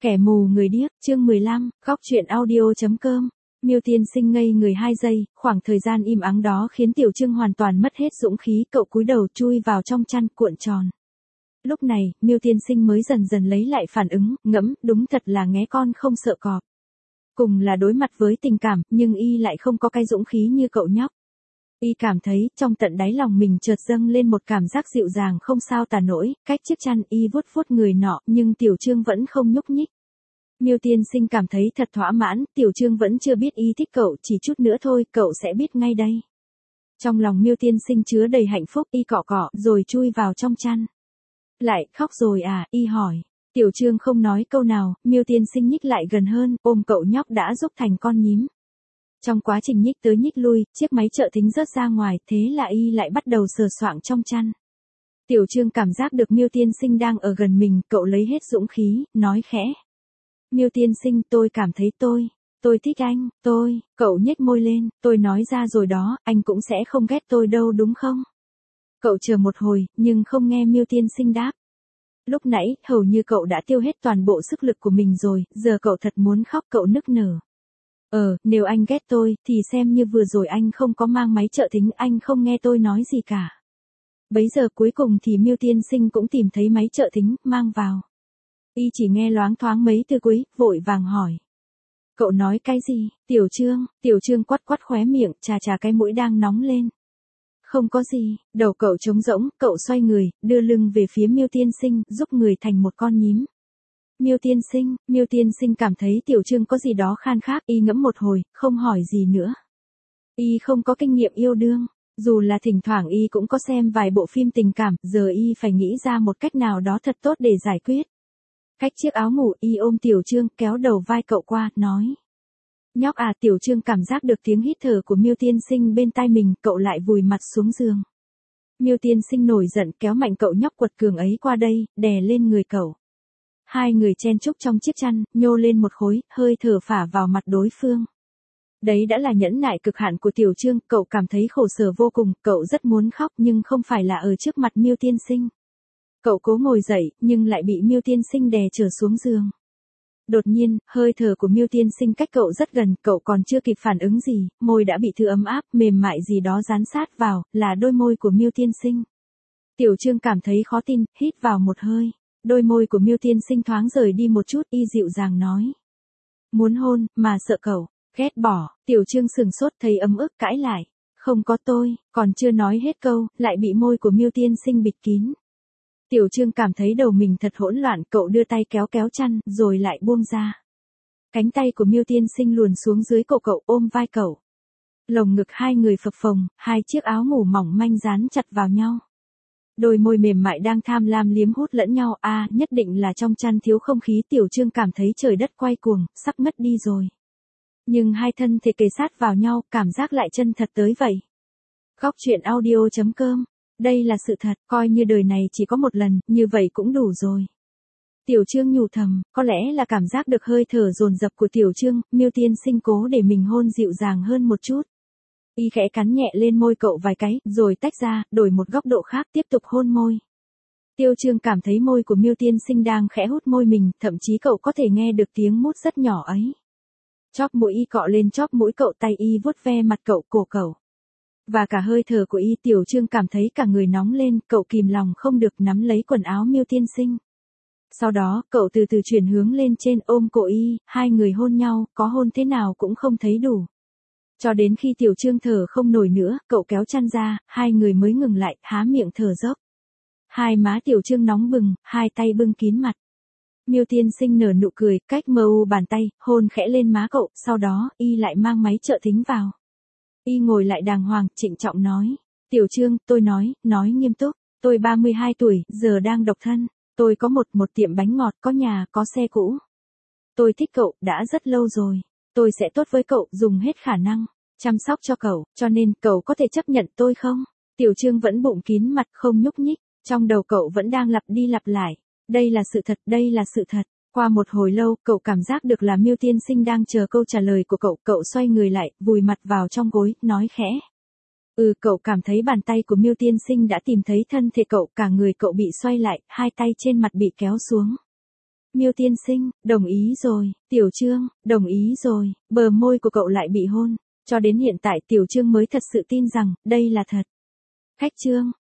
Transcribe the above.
Kẻ mù người điếc, chương 15, góc truyện audio.com. Miêu Tiên Sinh ngây người 2 giây, khoảng thời gian im ắng đó khiến Tiểu Trương hoàn toàn mất hết dũng khí, cậu cúi đầu chui vào trong chăn cuộn tròn. Lúc này, Miêu Tiên Sinh mới dần dần lấy lại phản ứng, ngẫm, đúng thật là nghé con không sợ cọp. Cùng là đối mặt với tình cảm, nhưng y lại không có cái dũng khí như cậu nhóc. Y cảm thấy, trong tận đáy lòng mình chợt dâng lên một cảm giác dịu dàng không sao tả nổi, cách chiếc chăn y vuốt vuốt người nọ, nhưng Tiểu Trương vẫn không nhúc nhích. Miêu Tiên Sinh cảm thấy thật thỏa mãn, Tiểu Trương vẫn chưa biết y thích cậu, chỉ chút nữa thôi, cậu sẽ biết ngay đây. Trong lòng Miêu Tiên Sinh chứa đầy hạnh phúc, y cọ cọ, rồi chui vào trong chăn. Lại, khóc rồi à, y hỏi. Tiểu Trương không nói câu nào, Miêu Tiên Sinh nhích lại gần hơn, ôm cậu nhóc đã giúp thành con nhím. Trong quá trình nhích tới nhích lui, chiếc máy trợ thính rớt ra ngoài, thế là y lại bắt đầu sờ soạng trong chăn. Tiểu Trương cảm giác được Miêu Tiên Sinh đang ở gần mình, cậu lấy hết dũng khí, nói khẽ. Miêu Tiên Sinh, tôi cảm thấy tôi thích anh, cậu nhếch môi lên, tôi nói ra rồi đó, anh cũng sẽ không ghét tôi đâu đúng không? Cậu chờ một hồi, nhưng không nghe Miêu Tiên Sinh đáp. Lúc nãy, hầu như cậu đã tiêu hết toàn bộ sức lực của mình rồi, giờ cậu thật muốn khóc, cậu nức nở. Nếu anh ghét tôi, thì xem như vừa rồi anh không có mang máy trợ thính, anh không nghe tôi nói gì cả. Bấy giờ cuối cùng thì Miêu Tiên Sinh cũng tìm thấy máy trợ thính, mang vào. Y chỉ nghe loáng thoáng mấy từ cuối, vội vàng hỏi. Cậu nói cái gì? Tiểu Trương quắt quắt khóe miệng, chà cái mũi đang nóng lên. Không có gì, đầu cậu trống rỗng, cậu xoay người, đưa lưng về phía Miêu Tiên Sinh, giúp người thành một con nhím. Miêu Tiên Sinh cảm thấy Tiểu Trương có gì đó khan khác, y ngẫm một hồi, không hỏi gì nữa. Y không có kinh nghiệm yêu đương, dù là thỉnh thoảng y cũng có xem vài bộ phim tình cảm, giờ y phải nghĩ ra một cách nào đó thật tốt để giải quyết. Cách chiếc áo ngủ, y ôm Tiểu Trương, kéo đầu vai cậu qua, nói. Nhóc à, Tiểu Trương cảm giác được tiếng hít thở của Miêu Tiên Sinh bên tai mình, cậu lại vùi mặt xuống giường. Miêu Tiên Sinh nổi giận kéo mạnh cậu nhóc quật cường ấy qua đây, đè lên người cậu. Hai người chen chúc trong chiếc chăn, nhô lên một khối, hơi thở phả vào mặt đối phương. Đấy đã là nhẫn nại cực hạn của Tiểu Trương, cậu cảm thấy khổ sở vô cùng, cậu rất muốn khóc nhưng không phải là ở trước mặt Miêu Tiên Sinh. Cậu cố ngồi dậy, nhưng lại bị Miêu Tiên Sinh đè trở xuống giường. Đột nhiên, hơi thở của Miêu Tiên Sinh cách cậu rất gần, cậu còn chưa kịp phản ứng gì, môi đã bị thứ ấm áp, mềm mại gì đó dán sát vào, là đôi môi của Miêu Tiên Sinh. Tiểu Trương cảm thấy khó tin, hít vào một hơi. Đôi môi của Miêu Tiên Sinh thoáng rời đi một chút, y dịu dàng nói. Muốn hôn, mà sợ cậu, ghét bỏ, Tiểu Trương sừng sốt thấy ấm ức cãi lại. Không có tôi, còn chưa nói hết câu, lại bị môi của Miêu Tiên Sinh bịt kín. Tiểu Trương cảm thấy đầu mình thật hỗn loạn, cậu đưa tay kéo chăn, rồi lại buông ra. Cánh tay của Miêu Tiên Sinh luồn xuống dưới cổ cậu, ôm vai cậu. Lồng ngực hai người phập phồng, hai chiếc áo ngủ mỏng manh dán chặt vào nhau. Đôi môi mềm mại đang tham lam liếm hút lẫn nhau, nhất định là trong chăn thiếu không khí. Tiểu Trương cảm thấy trời đất quay cuồng, sắp ngất đi rồi. Nhưng hai thân thể kề sát vào nhau, cảm giác lại chân thật tới vậy. Góc truyện audio.com. Đây là sự thật, coi như đời này chỉ có một lần, như vậy cũng đủ rồi. Tiểu Trương nhủ thầm, có lẽ là cảm giác được hơi thở dồn dập của Tiểu Trương, Miêu Tiên Sinh cố để mình hôn dịu dàng hơn một chút. Y khẽ cắn nhẹ lên môi cậu vài cái, rồi tách ra, đổi một góc độ khác, tiếp tục hôn môi. Tiểu Trương cảm thấy môi của Miêu Tiên Sinh đang khẽ hút môi mình, thậm chí cậu có thể nghe được tiếng mút rất nhỏ ấy. Chóp mũi y cọ lên chóp mũi cậu, tay y vuốt ve mặt cậu, cổ cậu. Và cả hơi thở của y. Tiểu Trương cảm thấy cả người nóng lên, cậu kìm lòng không được nắm lấy quần áo Miêu Tiên Sinh. Sau đó, cậu từ từ chuyển hướng lên trên, ôm cổ y, hai người hôn nhau, có hôn thế nào cũng không thấy đủ. Cho đến khi Tiểu Trương thở không nổi nữa, cậu kéo chăn ra, hai người mới ngừng lại, há miệng thở dốc. Hai má Tiểu Trương nóng bừng, hai tay bưng kín mặt. Miêu Tiên Sinh nở nụ cười, cách mờ u bàn tay, hôn khẽ lên má cậu, sau đó, y lại mang máy trợ thính vào. Y ngồi lại đàng hoàng, trịnh trọng nói. Tiểu Trương, tôi nói nghiêm túc, tôi 32 tuổi, giờ đang độc thân. Tôi có một tiệm bánh ngọt, có nhà, có xe cũ. Tôi thích cậu, đã rất lâu rồi. Tôi sẽ tốt với cậu, dùng hết khả năng, chăm sóc cho cậu, cho nên cậu có thể chấp nhận tôi không? Tiểu Trương vẫn bụng kín mặt không nhúc nhích, trong đầu cậu vẫn đang lặp đi lặp lại. Đây là sự thật, đây là sự thật. Qua một hồi lâu, cậu cảm giác được là Miêu Tiên Sinh đang chờ câu trả lời của cậu xoay người lại, vùi mặt vào trong gối, nói khẽ. Cậu cảm thấy bàn tay của Miêu Tiên Sinh đã tìm thấy thân thể cậu, cả người cậu bị xoay lại, hai tay trên mặt bị kéo xuống. Miêu tiên sinh, đồng ý rồi. Tiểu Trương, đồng ý rồi. Bờ môi của cậu lại bị hôn. Cho đến hiện tại Tiểu Trương mới thật sự tin rằng, đây là thật. Khách Trương,